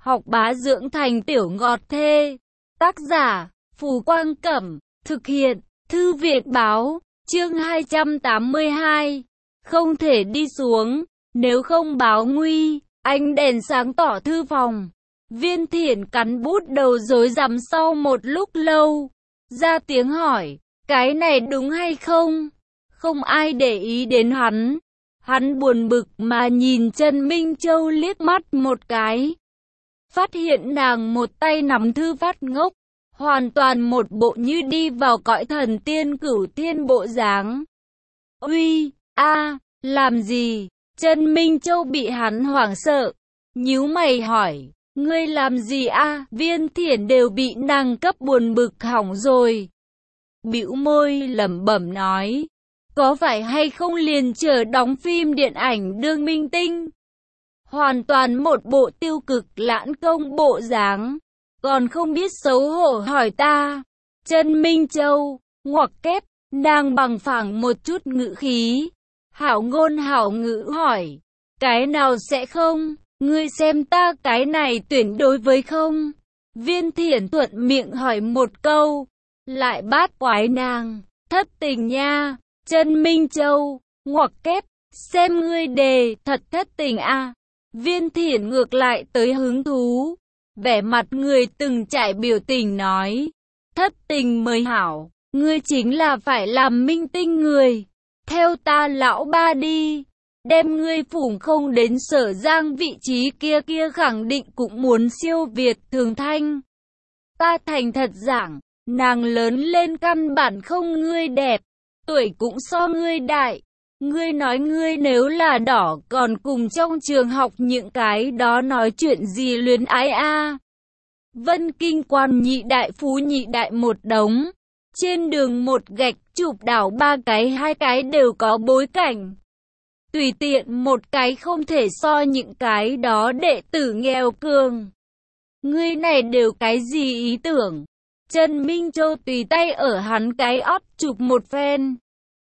học bá dưỡng thành tiểu ngọt thê. Tác giả, Phù Quang Cẩm, thực hiện, Thư viện Báo, chương 282. Không thể đi xuống, nếu không báo nguy. Ánh đèn sáng tỏ thư phòng. Viên Thiển cắn bút đầu rối rắm sau một lúc lâu. Ra tiếng hỏi, cái này đúng hay không? Không ai để ý đến hắn. Hắn buồn bực mà nhìn Trần Minh Châu liếc mắt một cái. Phát hiện nàng một tay nắm thư phát ngốc. Hoàn toàn một bộ như đi vào cõi thần tiên cửu thiên bộ dáng. Uy, làm gì? Trần Minh Châu bị hắn hoảng sợ. Nhíu mày hỏi, ngươi làm gì Viên Thiển đều bị nàng cấp buồn bực hỏng rồi. Bĩu môi lẩm bẩm nói, có phải hay không liền chờ đóng phim điện ảnh đương minh tinh? Hoàn toàn một bộ tiêu cực lãng công bộ dáng. Còn không biết xấu hổ hỏi ta. Trần Minh Châu, ngoặc kép, nàng bằng phẳng một chút ngữ khí. Hảo ngôn hảo ngữ hỏi, cái nào sẽ không? Ngươi xem ta cái này tuyển đối với không? Viên Thiển thuận miệng hỏi một câu, lại bát quái nàng, thất tình nha. Trần Minh Châu, ngoặc kép, xem ngươi đề thật thất tình Viên Thiển ngược lại tới hứng thú, vẻ mặt người từng trải biểu tình nói, thất tình mới hảo, ngươi chính là phải làm minh tinh người. Theo ta lão ba đi, đem ngươi phủng không đến Sở Giang vị trí kia khẳng định cũng muốn siêu việt Thường Thanh. Ta thành thật giảng, nàng lớn lên căn bản không ngươi đẹp, tuổi cũng so ngươi đại. Ngươi nói ngươi nếu là đỏ còn cùng trong trường học những cái đó nói chuyện gì luyến ái Vân Kinh Quan nhị đại phú nhị đại một đống. Trên đường một gạch chụp đảo ba cái hai cái đều có bối cảnh. Tùy tiện một cái không thể so những cái đó đệ tử nghèo cường. Ngươi này đều cái gì ý tưởng? Trần Minh Châu tùy tay ở hắn cái ót chụp một phen.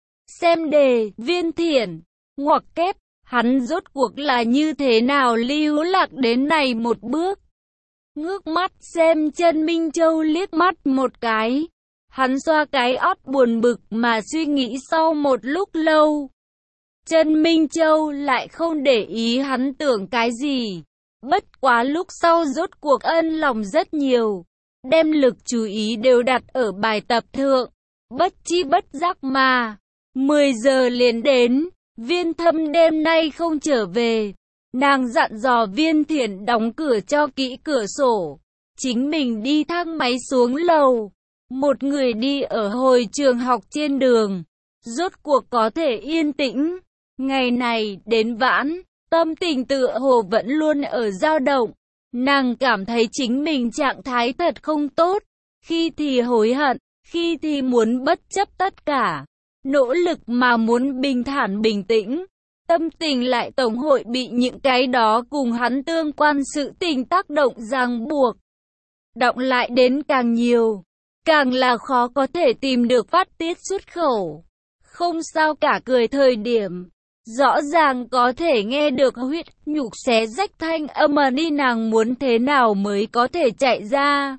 Xem đề, Viên Thiển, ngoặc kép, hắn rốt cuộc là như thế nào lưu lạc đến này một bước. Ngước mắt xem Trần Minh Châu liếc mắt một cái. Hắn xoa cái ót buồn bực mà suy nghĩ sau một lúc lâu. Trần Minh Châu lại không để ý hắn tưởng cái gì. Bất quá lúc sau rốt cuộc ân lòng rất nhiều. Đem lực chú ý đều đặt ở bài tập thượng. Bất chi bất giác mà 10 giờ liền đến. Viên Thâm đêm nay không trở về. Nàng dặn dò Viên Thiển đóng cửa cho kỹ cửa sổ. Chính mình đi thang máy xuống lầu. Một người đi ở hồi trường học trên đường. Rốt cuộc có thể yên tĩnh. Ngày này đến vãn, tâm tình tựa hồ vẫn luôn ở dao động. Nàng cảm thấy chính mình trạng thái thật không tốt. Khi thì hối hận, khi thì muốn bất chấp tất cả. Nỗ lực mà muốn bình thản bình tĩnh. Tâm tình lại tổng hội bị những cái đó cùng hắn tương quan sự tình tác động ràng buộc. Động lại đến càng nhiều, càng là khó có thể tìm được phát tiết xuất khẩu. Không sao cả cười thời điểm. Rõ ràng có thể nghe được huyết nhục xé rách thanh âm đi nàng muốn thế nào mới có thể chạy ra.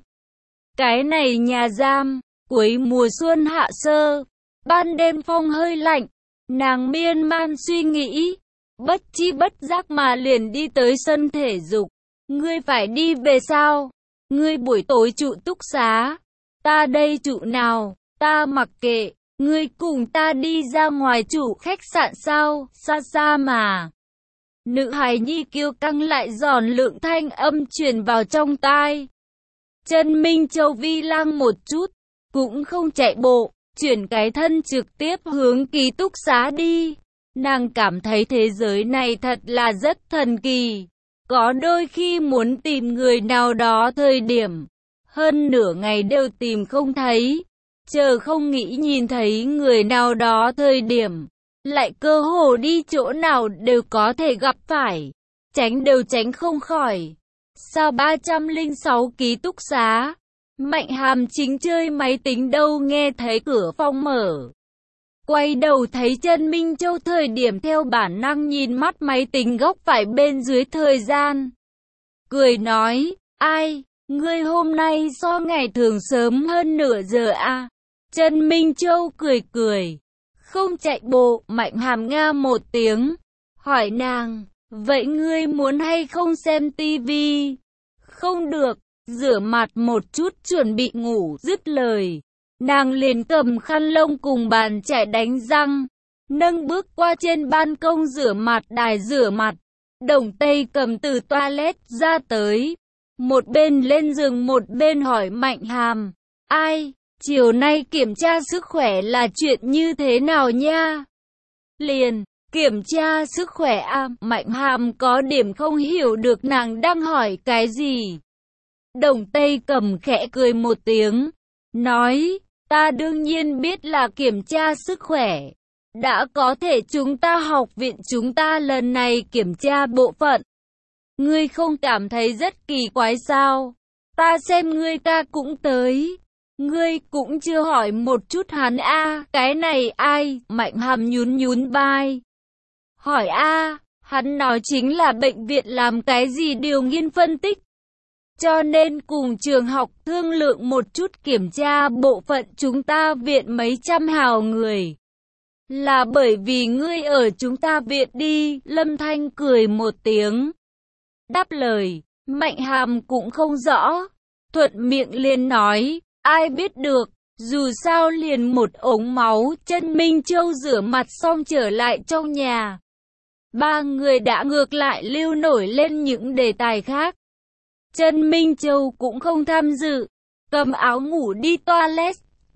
Cái này nhà giam, cuối mùa xuân hạ sơ, ban đêm phong hơi lạnh, nàng miên man suy nghĩ, bất chi bất giác mà liền đi tới sân thể dục. Ngươi phải đi về sao? Ngươi buổi tối trụ túc xá, ta đây trụ nào, ta mặc kệ. Ngươi cùng ta đi ra ngoài chủ khách sạn sao, xa xa mà. Nữ hài nhi kiêu căng lại giòn lượng thanh âm truyền vào trong tai. Trần Minh Châu vi lăng một chút, cũng không chạy bộ, chuyển cái thân trực tiếp hướng ký túc xá đi. Nàng cảm thấy thế giới này thật là rất thần kỳ. Có đôi khi muốn tìm người nào đó thời điểm, hơn nửa ngày đều tìm không thấy. Chờ không nghĩ nhìn thấy người nào đó thời điểm, lại cơ hồ đi chỗ nào đều có thể gặp phải, tránh đều tránh không khỏi. Sao 306 ký túc xá, Mạnh Hàm chính chơi máy tính đâu nghe thấy cửa phòng mở. Quay đầu thấy Trần Minh Châu thời điểm theo bản năng nhìn mắt máy tính góc phải bên dưới thời gian. cười nói, ai, ngươi hôm nay so ngày thường sớm hơn nửa giờ à? Trần Minh Châu cười cười, không chạy bộ. Mạnh Hàm nga một tiếng, hỏi nàng, vậy ngươi muốn hay không xem tivi? Không được, rửa mặt một chút chuẩn bị ngủ. Dứt lời, nàng liền cầm khăn lông cùng bàn chải đánh răng, nâng bước qua trên ban công rửa mặt. Đài rửa mặt, Đồng Tây cầm từ toilet ra tới, một bên lên giường một bên hỏi Mạnh Hàm, ai, chiều nay kiểm tra sức khỏe là chuyện như thế nào nha? Liền, kiểm tra sức khỏe à? Mạnh Hàm có điểm không hiểu được nàng đang hỏi cái gì. Đồng Tây cầm khẽ cười một tiếng, nói, ta đương nhiên biết là kiểm tra sức khỏe. Đã có thể chúng ta học viện chúng ta lần này kiểm tra bộ phận. Ngươi không cảm thấy rất kỳ quái sao? Ta xem ngươi ta cũng tới. Ngươi cũng chưa hỏi một chút hắn a, cái này ai? Mạnh Hàm nhún nhún vai. Hỏi a, hắn nói chính là bệnh viện làm cái gì điều nghiên phân tích. Cho nên cùng trường học thương lượng một chút kiểm tra bộ phận chúng ta viện mấy trăm hào người. Là bởi vì ngươi ở chúng ta viện đi. Lâm Thanh cười một tiếng, đáp lời. Mạnh Hàm cũng không rõ, thuận miệng liền nói, ai biết được, dù sao liền một ống máu. Trần Minh Châu rửa mặt xong trở lại trong nhà. Ba người đã ngược lại lưu nổi lên những đề tài khác. Trần Minh Châu cũng không tham dự, cầm áo ngủ đi toilet,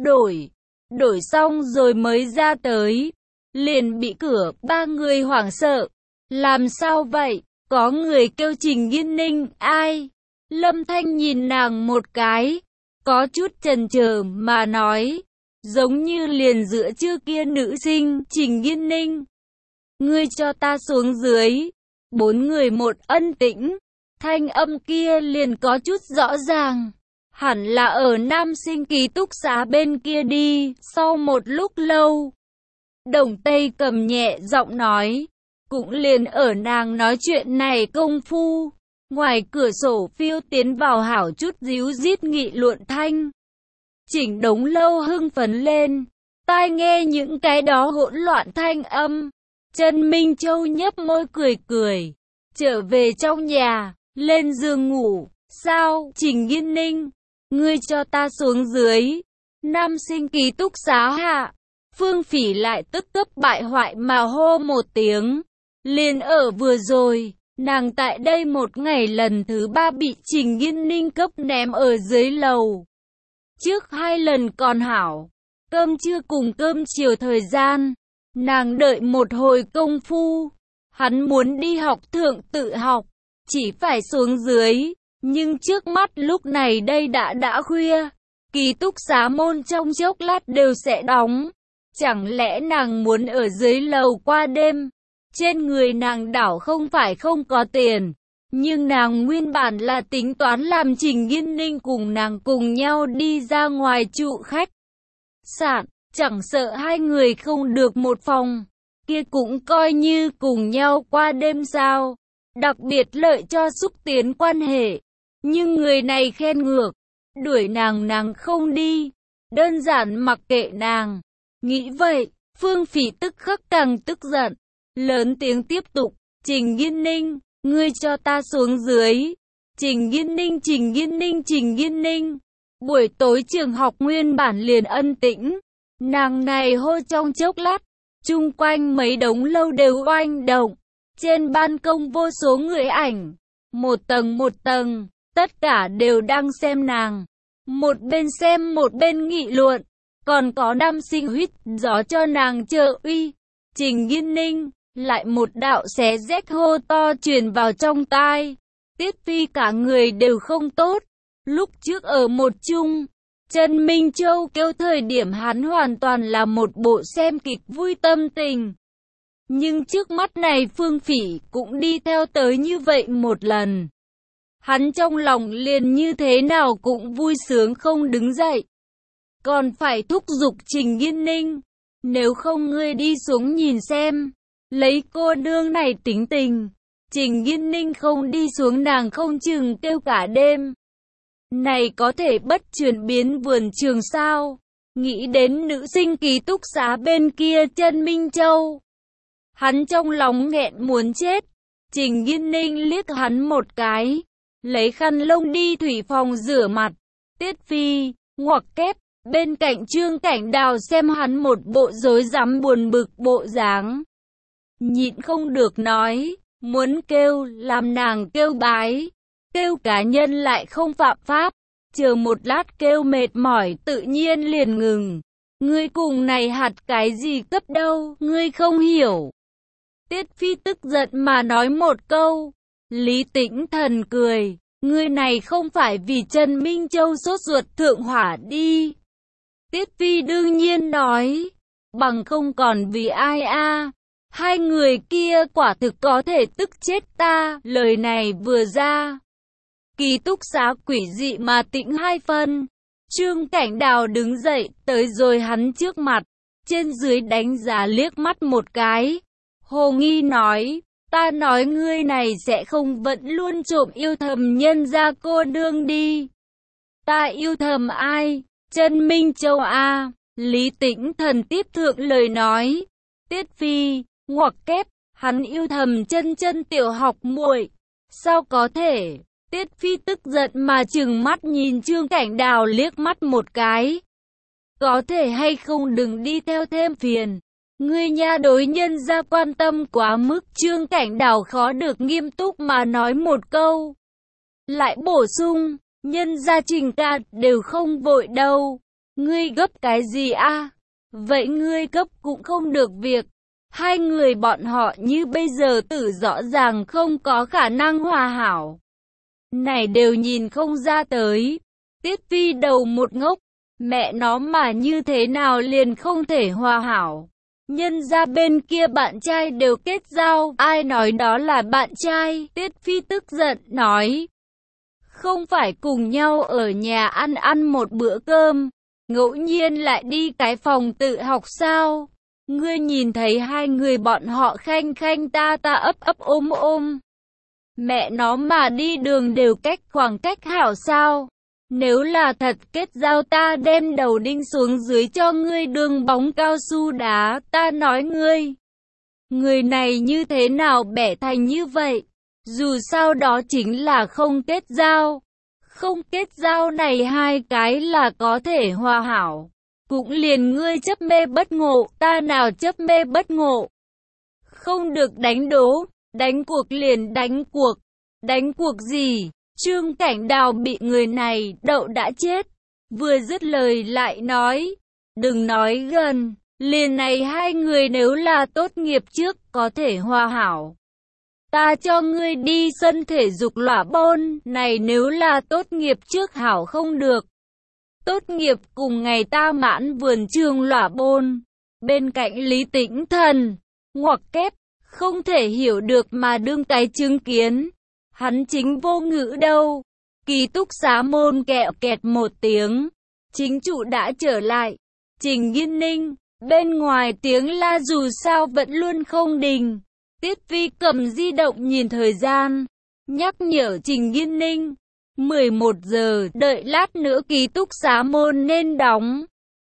đổi xong rồi mới ra tới, liền bị cửa. Ba người hoảng sợ, làm sao vậy? Có người kêu Trình Nghiên Ninh. Ai? Lâm Thanh nhìn nàng một cái, có chút chần chờ mà nói, giống như liền giữa trưa kia nữ sinh. Trình Nghiên Ninh, ngươi cho ta xuống dưới. Bốn người một ân tĩnh, thanh âm kia liền có chút rõ ràng, hẳn là ở nam sinh ký túc xá bên kia đi. Sau một lúc lâu, Đồng Tây cầm nhẹ giọng nói, cũng liền ở nàng nói chuyện này công phu, ngoài cửa sổ phiêu tiến vào hảo chút díu dít nghị luận thanh. Chỉnh Đống Lâu hưng phấn lên, tai nghe những cái đó hỗn loạn thanh âm. Trần Minh Châu nhấp môi cười cười, trở về trong nhà, lên giường ngủ. Sao? Trình Nghiên Ninh, ngươi cho ta xuống dưới. Nam sinh ký túc xá hạ. Phương Phỉ lại tức tốc bại hoại mà hô một tiếng. Liền ở vừa rồi, nàng tại đây một ngày lần thứ 3 bị Trình Nghiên Ninh cấp ném ở dưới lầu. Trước 2 lần còn hảo, cơm trưa cùng cơm chiều thời gian, nàng đợi một hồi công phu. Hắn muốn đi học thượng tự học, chỉ phải xuống dưới, nhưng trước mắt lúc này đây đã khuya, ký túc xá môn trong chốc lát đều sẽ đóng. Chẳng lẽ nàng muốn ở dưới lầu qua đêm? Trên người nàng đảo không phải không có tiền, nhưng nàng nguyên bản là tính toán làm Trình Nghiên Ninh cùng nàng cùng nhau đi ra ngoài trụ khách sạn, chẳng sợ hai người không được một phòng, kia cũng coi như cùng nhau qua đêm sao. Đặc biệt lợi cho xúc tiến quan hệ, nhưng người này khen ngược, đuổi nàng không đi, đơn giản mặc kệ nàng. Nghĩ vậy, Phương Phỉ tức khắc càng tức giận, lớn tiếng tiếp tục, Trình Nghiên Ninh, ngươi cho ta xuống dưới. Trình Nghiên Ninh, Trình Nghiên Ninh, Trình Nghiên Ninh. Buổi tối trường học nguyên bản liền ân tĩnh, nàng này hô trong chốc lát, chung quanh mấy đống lâu đều oanh động. Trên ban công vô số người ảnh, một tầng, tất cả đều đang xem nàng. Một bên xem một bên nghị luận, còn có nam sinh huýt gió cho nàng trợ uy. Trình Nghiên Ninh, lại một đạo xé rách hô to truyền vào trong tai. Tiết Phi cả người đều không tốt. Lúc trước ở một chung, Trần Minh Châu kêu thời điểm hắn hoàn toàn là một bộ xem kịch vui tâm tình. Nhưng trước mắt này Phương Phỉ cũng đi theo tới như vậy một lần. Hắn trong lòng liền như thế nào cũng vui sướng không đứng dậy. Còn phải thúc giục Trình Nghiên Ninh, nếu không ngươi đi xuống nhìn xem, lấy cô nương này tính tình, Trình Nghiên Ninh không đi xuống nàng không chừng kêu cả đêm. Này có thể bất chuyển biến vườn trường sao? Nghĩ đến nữ sinh ký túc xá bên kia chân Minh Châu. Hắn trong lòng nghẹn muốn chết. Trình Nghiên Ninh liếc hắn một cái. Lấy khăn lông đi thủy phòng rửa mặt. Tiết Phi, ngoặc kép, bên cạnh Trương Cảnh Đào xem hắn một bộ rối rắm buồn bực bộ dáng. Nhịn không được nói, muốn kêu, làm nàng kêu bái. Kêu cá nhân lại không phạm pháp. Chờ một lát kêu mệt mỏi tự nhiên liền ngừng. Ngươi cùng này hạt cái gì cấp đâu, ngươi không hiểu. Tiết Phi tức giận mà nói một câu. Lý Tĩnh Thần cười. Ngươi này không phải vì Trần Minh Châu sốt ruột thượng hỏa đi. Tiết Phi đương nhiên nói. Bằng không còn vì ai a? Hai người kia quả thực có thể tức chết ta. Lời này vừa ra. Ký túc xá quỷ dị mà tĩnh hai phân. Trương Cảnh Đào đứng dậy, tới rồi hắn trước mặt. Trên dưới đánh giá liếc mắt một cái. Hồ nghi nói, ta nói ngươi này sẽ không vẫn luôn trộm yêu thầm nhân gia cô đương đi. Ta yêu thầm ai? Trần Minh Châu a. Lý Tĩnh Thần tiếp thượng lời nói. Tiết Phi, ngoặc kép, hắn yêu thầm chân tiểu học muội. Sao có thể? Tiết Phi tức giận mà trừng mắt nhìn Trương Cảnh Đào liếc mắt một cái. Có thể hay không đừng đi theo thêm phiền. Ngươi nha đối nhân gia quan tâm quá mức. Trương Cảnh Đào khó được nghiêm túc mà nói một câu. Lại bổ sung, nhân gia Trình ca đều không vội đâu. Ngươi gấp cái gì a? Vậy ngươi gấp cũng không được việc. Hai người bọn họ như bây giờ tử rõ ràng không có khả năng hòa hảo. Này đều nhìn không ra tới. Tiết Phi đầu một ngốc. Mẹ nó mà như thế nào liền không thể hòa hảo. Nhân ra bên kia bạn trai đều kết giao. Ai nói đó là bạn trai? Tiết Phi tức giận nói. Không phải cùng nhau ở nhà ăn một bữa cơm. Ngẫu nhiên lại đi cái phòng tự học sao? Ngươi nhìn thấy hai người bọn họ khanh ta ấp ôm. Mẹ nó mà đi đường đều cách khoảng cách hảo sao? Nếu là thật kết giao ta đem đầu đinh xuống dưới cho ngươi đường bóng cao su đá, ta nói ngươi. Người này như thế nào bẻ thành như vậy? Dù sao đó chính là không kết giao. Không kết giao này hai cái là có thể hòa hảo. Cũng liền ngươi chấp mê bất ngộ, ta nào chấp mê bất ngộ. Không được đánh đố, đánh cuộc liền đánh cuộc. Đánh cuộc gì? Trương Cảnh Đào bị người này đậu đã chết. Vừa dứt lời lại nói. Đừng nói gần. Liền này hai người nếu là tốt nghiệp trước có thể hòa hảo. Ta cho ngươi đi sân thể dục lỏa bôn. Này nếu là tốt nghiệp trước hảo không được. Tốt nghiệp cùng ngày ta mãn vườn trường lỏa bôn. Bên cạnh Lý Tĩnh Thần. Ngoặc kép. Không thể hiểu được mà đương cái chứng kiến. Hắn chính vô ngữ đâu. Ký túc xá môn kẹo kẹt một tiếng. Chính chủ đã trở lại. Trình Nghiên Ninh. Bên ngoài tiếng la dù sao vẫn luôn không đình. Tiết Phi cầm di động nhìn thời gian. Nhắc nhở Trình Nghiên Ninh. 11 giờ, đợi lát nữa ký túc xá môn nên đóng.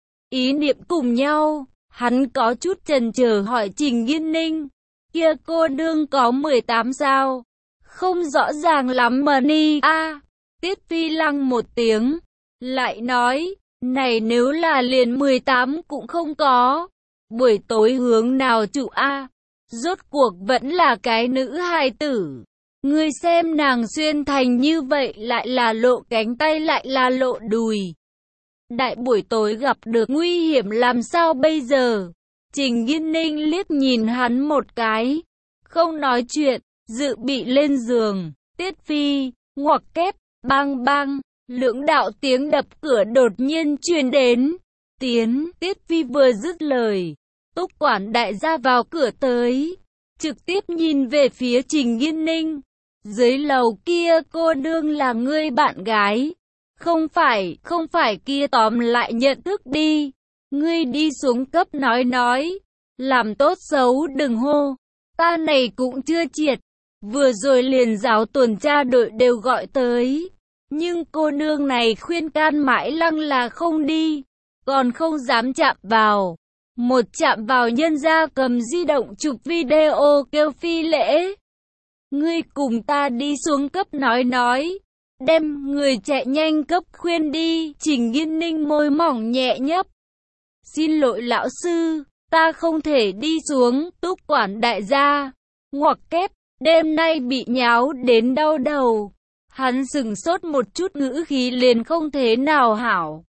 Ý niệm cùng nhau. Hắn có chút chần chờ hỏi Trình Nghiên Ninh. Kia cô đương có 18 sao? Không rõ ràng lắm mà ni a. Tiết Phi lăng một tiếng. Lại nói. Này nếu là liền 18 cũng không có. Buổi tối hướng nào trụ a? Rốt cuộc vẫn là cái nữ hài tử. Ngươi xem nàng xuyên thành như vậy lại là lộ cánh tay lại là lộ đùi. Đại buổi tối gặp được nguy hiểm làm sao bây giờ? Trình Nghiên Ninh liếc nhìn hắn một cái. Không nói chuyện, dự bị lên giường. Tiết Phi, ngoặc kép, bang bang. Lưỡng đạo tiếng đập cửa đột nhiên truyền đến. Tiết Phi vừa dứt lời. Túc quản đại gia vào cửa tới. Trực tiếp nhìn về phía Trình Nghiên Ninh. Dưới lầu kia cô đương là ngươi bạn gái. Không phải kia tóm lại nhận thức đi. Ngươi đi xuống cấp nói. Làm tốt xấu đừng hô. Ta này cũng chưa triệt. vừa rồi liền giáo tuần tra đội đều gọi tới. Nhưng cô nương này khuyên can mãi lăng là không đi, còn không dám chạm vào. Một chạm vào nhân ra cầm di động chụp video kêu phi lễ. Ngươi cùng ta đi xuống cấp nói. Đem người chạy nhanh cấp khuyên đi. Trình Nghiên Ninh môi mỏng nhẹ nhấp. Xin lỗi lão sư, ta không thể đi xuống. Túc quản đại gia. Ngoặc kép, đêm nay bị nháo đến đau đầu. Hắn sừng sốt một chút, ngữ khí liền không thế nào hảo.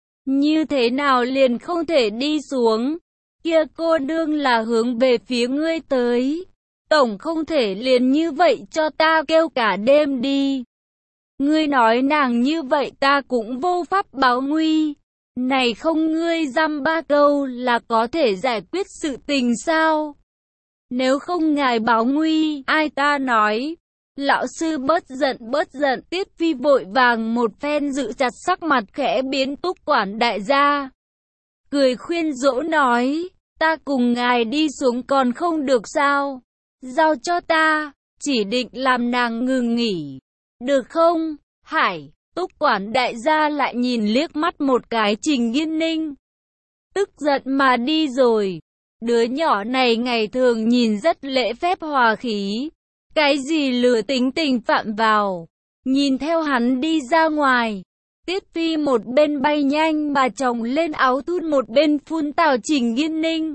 Như thế nào liền không thể đi xuống? Kia cô nương là hướng về phía ngươi tới. Tổng không thể liền như vậy cho ta kêu cả đêm đi. Ngươi nói nàng như vậy ta cũng vô pháp báo nguy. Này không ngươi dăm ba câu là có thể giải quyết sự tình sao? Nếu không ngài báo nguy, ai ta nói? Lão sư bớt giận, Tiết Phi vội vàng một phen giữ chặt sắc mặt khẽ biến. Túc quản đại gia cười khuyên dỗ nói, ta cùng ngài đi xuống còn không được sao? Giao cho ta, chỉ định làm nàng ngừng nghỉ. Được không? Hải, Túc quản đại gia lại nhìn liếc mắt một cái Trình Nghiên Ninh. Tức giận mà đi rồi. Đứa nhỏ này ngày thường nhìn rất lễ phép hòa khí. Cái gì lừa tính tình phạm vào. Nhìn theo hắn đi ra ngoài. Tiết Phi một bên bay nhanh mà chồng lên áo thun, một bên phun tào Trình Nghiên Ninh.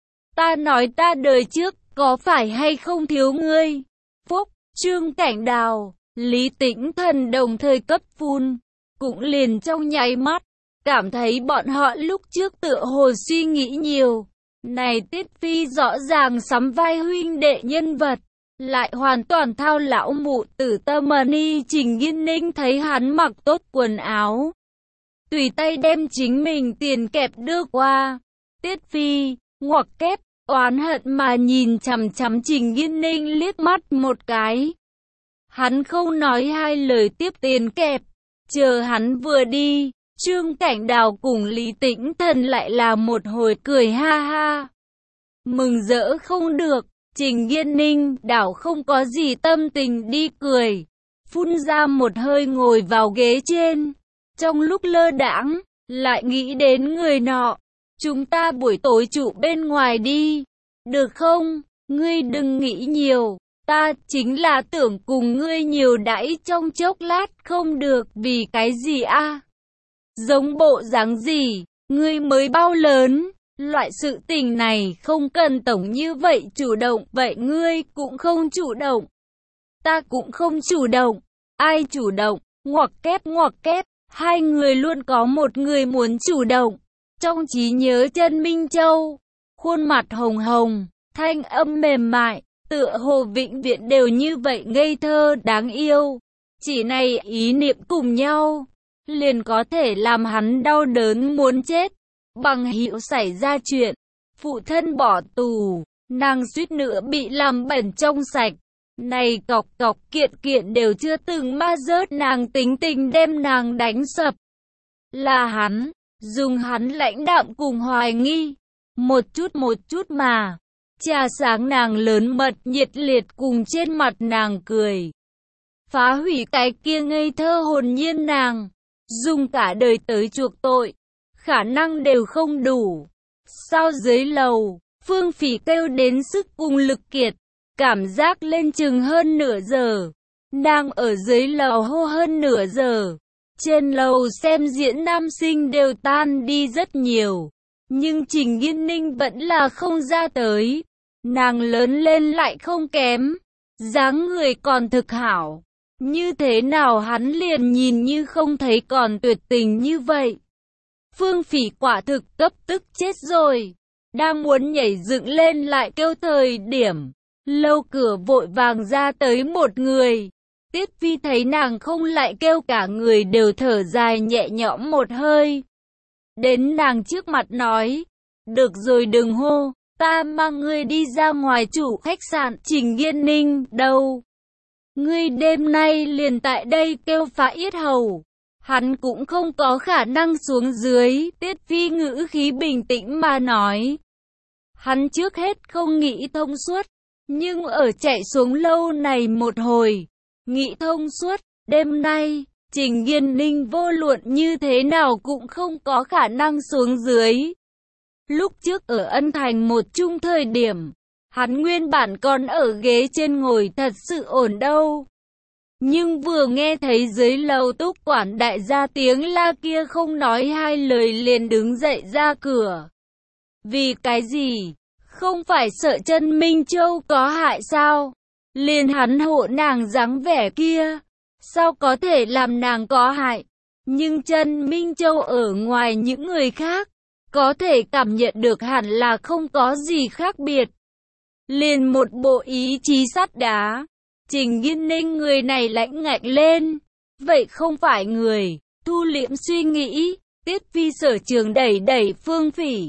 Ta nói ta đời trước, có phải hay không thiếu ngươi? Phúc, Trương Cảnh Đào, Lý Tĩnh Thần đồng thời cấp phun. Cũng liền trong nháy mắt, cảm thấy bọn họ lúc trước tựa hồ suy nghĩ nhiều. Này Tiết Phi rõ ràng sắm vai huynh đệ nhân vật, lại hoàn toàn thao lão mụ tử tâm ni. Trình Nghiên Ninh thấy hắn mặc tốt quần áo, tùy tay đem chính mình tiền kẹp đưa qua. Tiết Phi, ngoặc kép, oán hận mà nhìn chằm chằm Trình Nghiên Ninh liếc mắt một cái. Hắn không nói hai lời tiếp tiền kẹp. Chờ hắn vừa đi, Trương Cảnh Đào cùng Lý Tĩnh Thần lại là một hồi cười ha ha. Mừng rỡ không được. Trình Nghiên Ninh đảo không có gì tâm tình đi cười. Phun ra một hơi ngồi vào ghế trên. Trong lúc lơ đãng, lại nghĩ đến người nọ. Chúng ta buổi tối trụ bên ngoài đi. Được không? Ngươi đừng nghĩ nhiều. Ta chính là tưởng cùng ngươi nhiều đãi trong chốc lát. Không được vì cái gì a? Giống bộ dáng gì? Ngươi mới bao lớn? Loại sự tình này không cần tổng như vậy chủ động. Vậy ngươi cũng không chủ động. Ta cũng không chủ động. Ai chủ động? Ngoặc kép. Hai người luôn có một người muốn chủ động. Trong trí nhớ Chân Minh Châu, khuôn mặt hồng hồng, thanh âm mềm mại, tựa hồ vĩnh viễn đều như vậy ngây thơ đáng yêu. Chỉ này ý niệm cùng nhau, liền có thể làm hắn đau đớn muốn chết. Bằng hữu xảy ra chuyện, phụ thân bỏ tù, nàng suýt nữa bị làm bẩn trong sạch. Này cọc kiện đều chưa từng ma rớt, nàng tính tình đem nàng đánh sập. Là hắn, dùng hắn lãnh đạm cùng hoài nghi, một chút mà. Trà sáng nàng lớn mật nhiệt liệt cùng trên mặt nàng cười. Phá hủy cái kia ngây thơ hồn nhiên nàng, dùng cả đời tới chuộc tội, khả năng đều không đủ. Sao dưới lầu, Phương Phỉ kêu đến sức cùng lực kiệt, cảm giác lên chừng hơn nửa giờ. Nàng ở dưới lầu hô hơn nửa giờ. Trên lầu xem diễn nam sinh đều tan đi rất nhiều. Nhưng Trình Nghiên Ninh vẫn là không ra tới. Nàng lớn lên lại không kém, dáng người còn thực hảo. Như thế nào hắn liền nhìn như không thấy còn tuyệt tình như vậy. Phương Phỉ quả thực cấp tức chết rồi. Đang muốn nhảy dựng lên lại kêu thời điểm. Lâu cửa vội vàng ra tới một người. Tiết Phi thấy nàng không lại kêu, cả người đều thở dài nhẹ nhõm một hơi. Đến nàng trước mặt nói, được rồi đừng hô, ta mang ngươi đi ra ngoài chủ khách sạn. Trình Nghiên Ninh đâu? Ngươi đêm nay liền tại đây kêu phá yết hầu. Hắn cũng không có khả năng xuống dưới. Tiết Phi ngữ khí bình tĩnh mà nói. Hắn trước hết không nghĩ thông suốt, Nhưng ở chạy xuống lâu này một hồi, nghĩ thông suốt, đêm nay, Trình Yên Ninh vô luận như thế nào cũng không có khả năng xuống dưới. Lúc trước ở Ân Thành một chung thời điểm, hắn nguyên bản còn ở ghế trên ngồi thật sự ổn đâu. Nhưng vừa nghe thấy dưới lầu Túc quản đại gia tiếng la kia không nói hai lời liền đứng dậy ra cửa. Vì cái gì? Không phải sợ chân Minh Châu có hại sao? Liền hắn hộ nàng dáng vẻ kia, sao có thể làm nàng có hại? Nhưng chân Minh Châu ở ngoài những người khác, có thể cảm nhận được hẳn là không có gì khác biệt. Liền một bộ ý chí sắt đá. Trình Yên Ninh người này lãnh ngạnh lên. Vậy không phải người. Thu liễm suy nghĩ. Tiết Phi Sở Trường đẩy đẩy Phương Phỉ.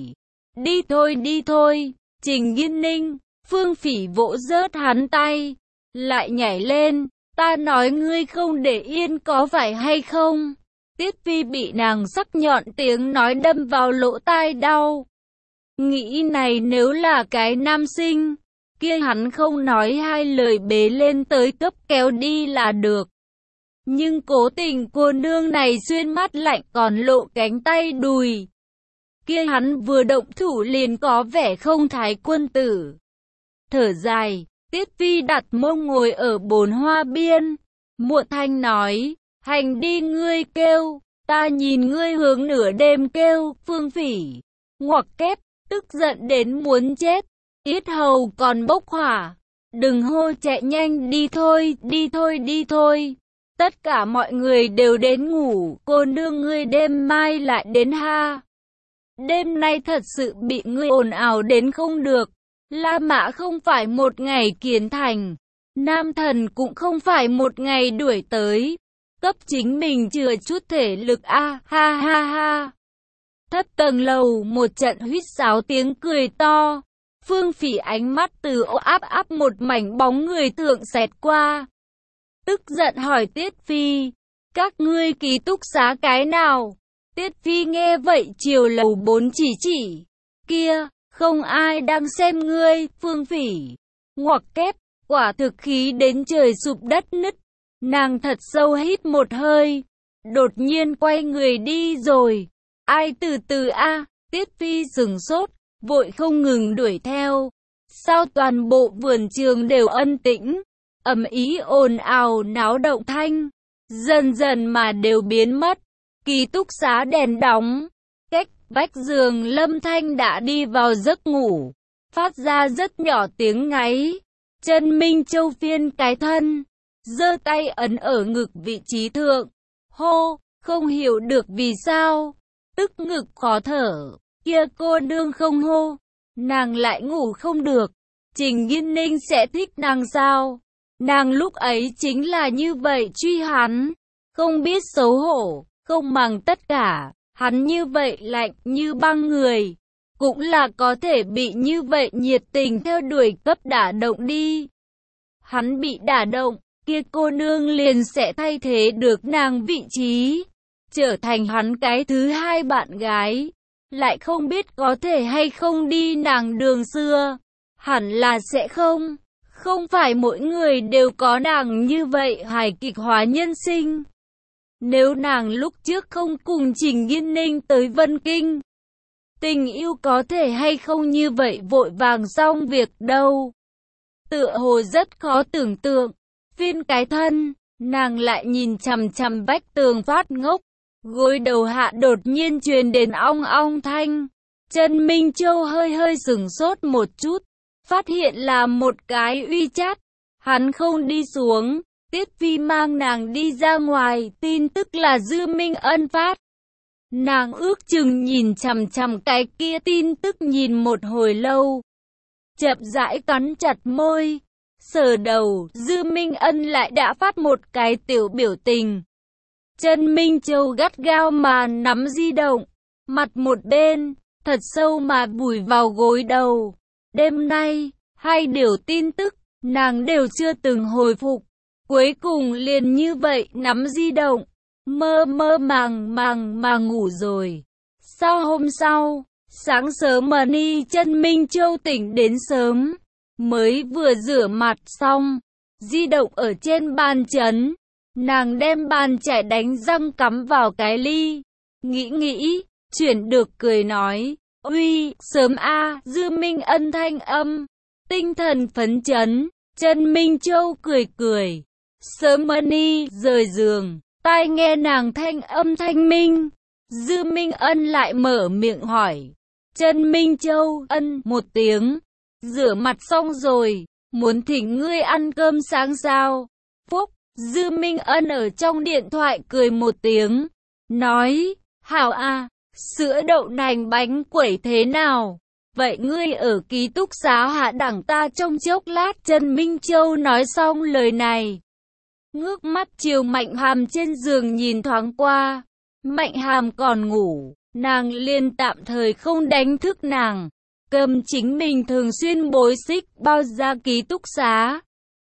Đi thôi. Trình Yên Ninh. Phương Phỉ vỗ rớt hắn tay. Lại nhảy lên. Ta nói ngươi không để yên có phải hay không? Tiết Phi bị nàng sắc nhọn tiếng nói đâm vào lỗ tai đau. Nghĩ này nếu là cái nam sinh kia hắn không nói hai lời bế lên tới cấp kéo đi là được. Nhưng cố tình cô nương này xuyên mắt lạnh còn lộ cánh tay đùi. Kia hắn vừa động thủ liền có vẻ không thái quân tử. Thở dài, Tiết Phi đặt mông ngồi ở bồn hoa biên. Muộn thanh nói, hành đi ngươi kêu, ta nhìn ngươi hướng nửa đêm kêu, Phương Phỉ. Ngoặc kép, tức giận đến muốn chết. Yết hầu còn bốc hỏa. Đừng hô chạy nhanh đi thôi. Tất cả mọi người đều đến ngủ. Cô nương ngươi đêm mai lại đến ha. Đêm nay thật sự bị ngươi ồn ào đến không được. La Mã không phải một ngày kiến thành. Nam Thần cũng không phải một ngày đuổi tới. Cấp chính mình chừa chút thể lực a ha ha ha. Thấp tầng lầu một trận huýt sáo tiếng cười to. Phương Phỉ ánh mắt từ ô áp một mảnh bóng người thượng xẹt qua. Tức giận hỏi Tiết Phi, các ngươi ký túc xá cái nào? Tiết Phi nghe vậy chiều lầu 4 chỉ. Kia, không ai đang xem ngươi, Phương Phỉ. Ngoặc kép, quả thực khí đến trời sụp đất nứt. Nàng thật sâu hít một hơi. Đột nhiên quay người đi rồi. Ai từ từ a? Tiết Phi sửng sốt. Vội không ngừng đuổi theo. Sao toàn bộ vườn trường đều ân tĩnh, ầm ĩ ồn ào náo động thanh, dần dần mà đều biến mất. Ký túc xá đèn đóng, cách vách giường Lâm Thanh đã đi vào giấc ngủ, phát ra rất nhỏ tiếng ngáy. Chân Minh Châu phiên cái thân, giơ tay ấn ở ngực vị trí thượng, hô, không hiểu được vì sao, tức ngực khó thở. Kia cô nương không hô, nàng lại ngủ không được. Trình Yên Ninh sẽ thích nàng sao? Nàng lúc ấy chính là như vậy truy hắn, không biết xấu hổ, không màng tất cả. Hắn như vậy lạnh như băng người, cũng là có thể bị như vậy nhiệt tình theo đuổi cấp đả động đi. Hắn bị đả động, kia cô nương liền sẽ thay thế được nàng vị trí, trở thành hắn cái thứ hai bạn gái. Lại không biết có thể hay không đi nàng đường xưa. Hẳn là sẽ không. Không phải mỗi người đều có nàng như vậy hài kịch hóa nhân sinh. Nếu nàng lúc trước không cùng Trình Yên Ninh tới Vân Kinh, tình yêu có thể hay không như vậy vội vàng xong việc đâu. Tựa hồ rất khó tưởng tượng. Phiên cái thân, nàng lại nhìn chằm chằm vách tường phát ngốc. Gối đầu hạ đột nhiên truyền đến ong ong thanh. Chân Minh Châu hơi sửng sốt một chút, phát hiện là một cái uy chát. Hắn không đi xuống, Tiết Phi mang nàng đi ra ngoài, tin tức là Dư Minh Ân phát. Nàng ước chừng nhìn chằm chằm cái kia tin tức nhìn một hồi lâu. Chậm rãi cắn chặt môi, sờ đầu, Dư Minh Ân lại đã phát một cái tiểu biểu tình. Chân Minh Châu gắt gao mà nắm di động, mặt một bên, thật sâu mà vùi vào gối đầu. Đêm nay, hai điều tin tức, nàng đều chưa từng hồi phục. Cuối cùng liền như vậy nắm di động, mơ màng mà ngủ rồi. Sau hôm sau, sáng sớm mà Chân Minh Châu tỉnh đến sớm, mới vừa rửa mặt xong, di động ở trên bàn trấn. Nàng đem bàn chải đánh răng cắm vào cái ly. Nghĩ, chuyển được cười nói, uy, sớm a. Dư Minh Ân thanh âm, tinh thần phấn chấn. Trần Minh Châu cười, sớm đi, rời giường, tai nghe nàng thanh âm thanh minh. Dư Minh Ân lại mở miệng hỏi. Trần Minh Châu, ân một tiếng, rửa mặt xong rồi, muốn thỉnh ngươi ăn cơm sáng sao? Phúc, Dư Minh Ân ở trong điện thoại cười một tiếng, nói, hảo a, sữa đậu nành bánh quẩy thế nào? Vậy ngươi ở ký túc xá hạ đẳng ta trong chốc lát. Trần Minh Châu nói xong lời này, ngước mắt chiều Mạnh Hàm trên giường nhìn thoáng qua. Mạnh Hàm còn ngủ, nàng liền tạm thời không đánh thức nàng, cầm chính mình thường xuyên bối xích bao ra ký túc xá.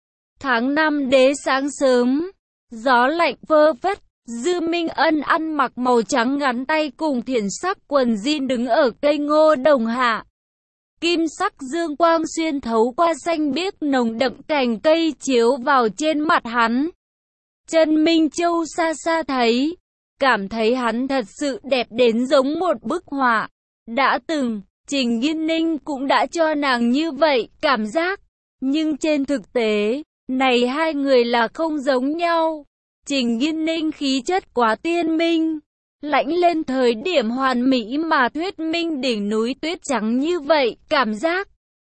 Tháng 5 đế sáng sớm, gió lạnh phơ phất, Dư Minh Ân ăn mặc màu trắng ngắn tay cùng thiển sắc quần jean đứng ở cây ngô đồng hạ. Kim sắc dương quang xuyên thấu qua xanh biếc nồng đậm cành cây chiếu vào trên mặt hắn. Trần Minh Châu xa xa thấy, cảm thấy hắn thật sự đẹp đến giống một bức họa. Đã từng, Trình Nghiên Ninh cũng đã cho nàng như vậy cảm giác, nhưng trên thực tế, này hai người là không giống nhau. Trình Nghiên Ninh khí chất quá tiên minh, lãnh lên thời điểm hoàn mỹ mà thuyết minh đỉnh núi tuyết trắng như vậy, cảm giác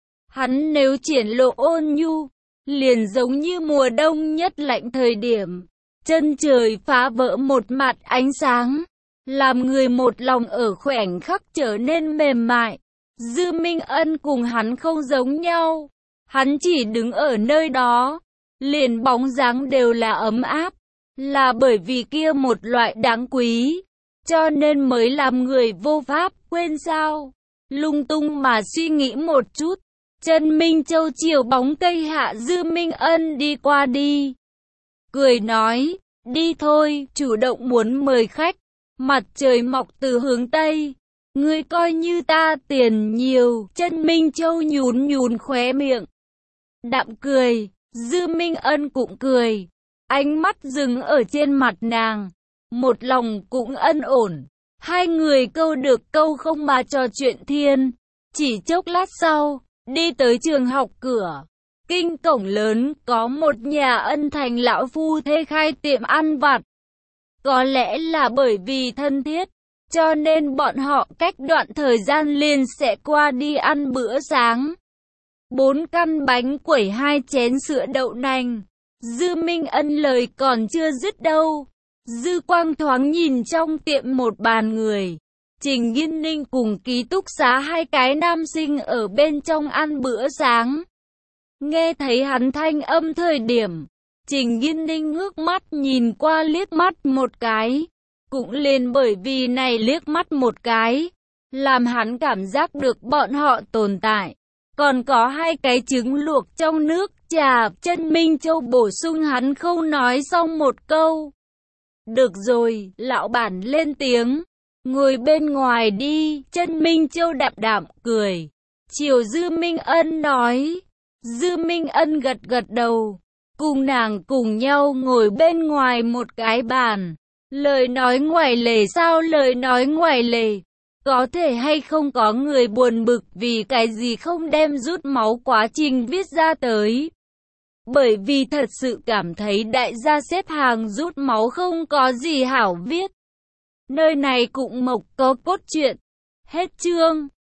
hắn nếu triển lộ ôn nhu, liền giống như mùa đông nhất lạnh thời điểm, chân trời phá vỡ một mặt ánh sáng, làm người một lòng ở khoảnh khắc trở nên mềm mại. Dư Minh Ân cùng hắn không giống nhau, hắn chỉ đứng ở nơi đó, liền bóng dáng đều là ấm áp, là bởi vì kia một loại đáng quý, cho nên mới làm người vô pháp quên sao. Lung tung mà suy nghĩ một chút, Trần Minh Châu chiều bóng cây hạ Dư Minh Ân đi qua đi, cười nói, đi thôi, chủ động muốn mời khách. Mặt trời mọc từ hướng Tây, ngươi coi như ta tiền nhiều. Trần Minh Châu nhún khóe miệng, đạm cười. Dư Minh Ân cũng cười, ánh mắt dừng ở trên mặt nàng, một lòng cũng ân ổn. Hai người câu được câu không mà trò chuyện thiên. Chỉ chốc lát sau, đi tới trường học cửa, kinh cổng lớn có một nhà Ân Thành lão phu thê khai tiệm ăn vặt. Có lẽ là bởi vì thân thiết, cho nên bọn họ cách đoạn thời gian liền sẽ qua đi ăn bữa sáng. 4 căn bánh quẩy 2 chén sữa đậu nành. Dư Minh Ân lời còn chưa dứt đâu, dư quang thoáng nhìn trong tiệm một bàn người. Trình Nghiên Ninh cùng ký túc xá hai cái nam sinh ở bên trong ăn bữa sáng. Nghe thấy hắn thanh âm thời điểm, Trình Nghiên Ninh ngước mắt nhìn qua liếc mắt một cái. Cũng liền bởi vì này liếc mắt một cái, làm hắn cảm giác được bọn họ tồn tại. Còn có hai cái trứng luộc trong nước trà. Trần Minh Châu bổ sung, hắn không nói xong một câu. Được rồi, lão bản lên tiếng, ngồi bên ngoài đi. Trần Minh Châu đạm cười, chiều Dư Minh Ân nói. Dư Minh Ân gật đầu, cùng nàng cùng nhau ngồi bên ngoài một cái bàn. Lời nói ngoài lề sao? Lời nói ngoài lề, có thể hay không có người buồn bực vì cái gì không đem rút máu quá trình viết ra tới. Bởi vì thật sự cảm thấy đại gia xếp hàng rút máu không có gì hảo viết. Nơi này cũng mộc có cốt truyện. Hết chương.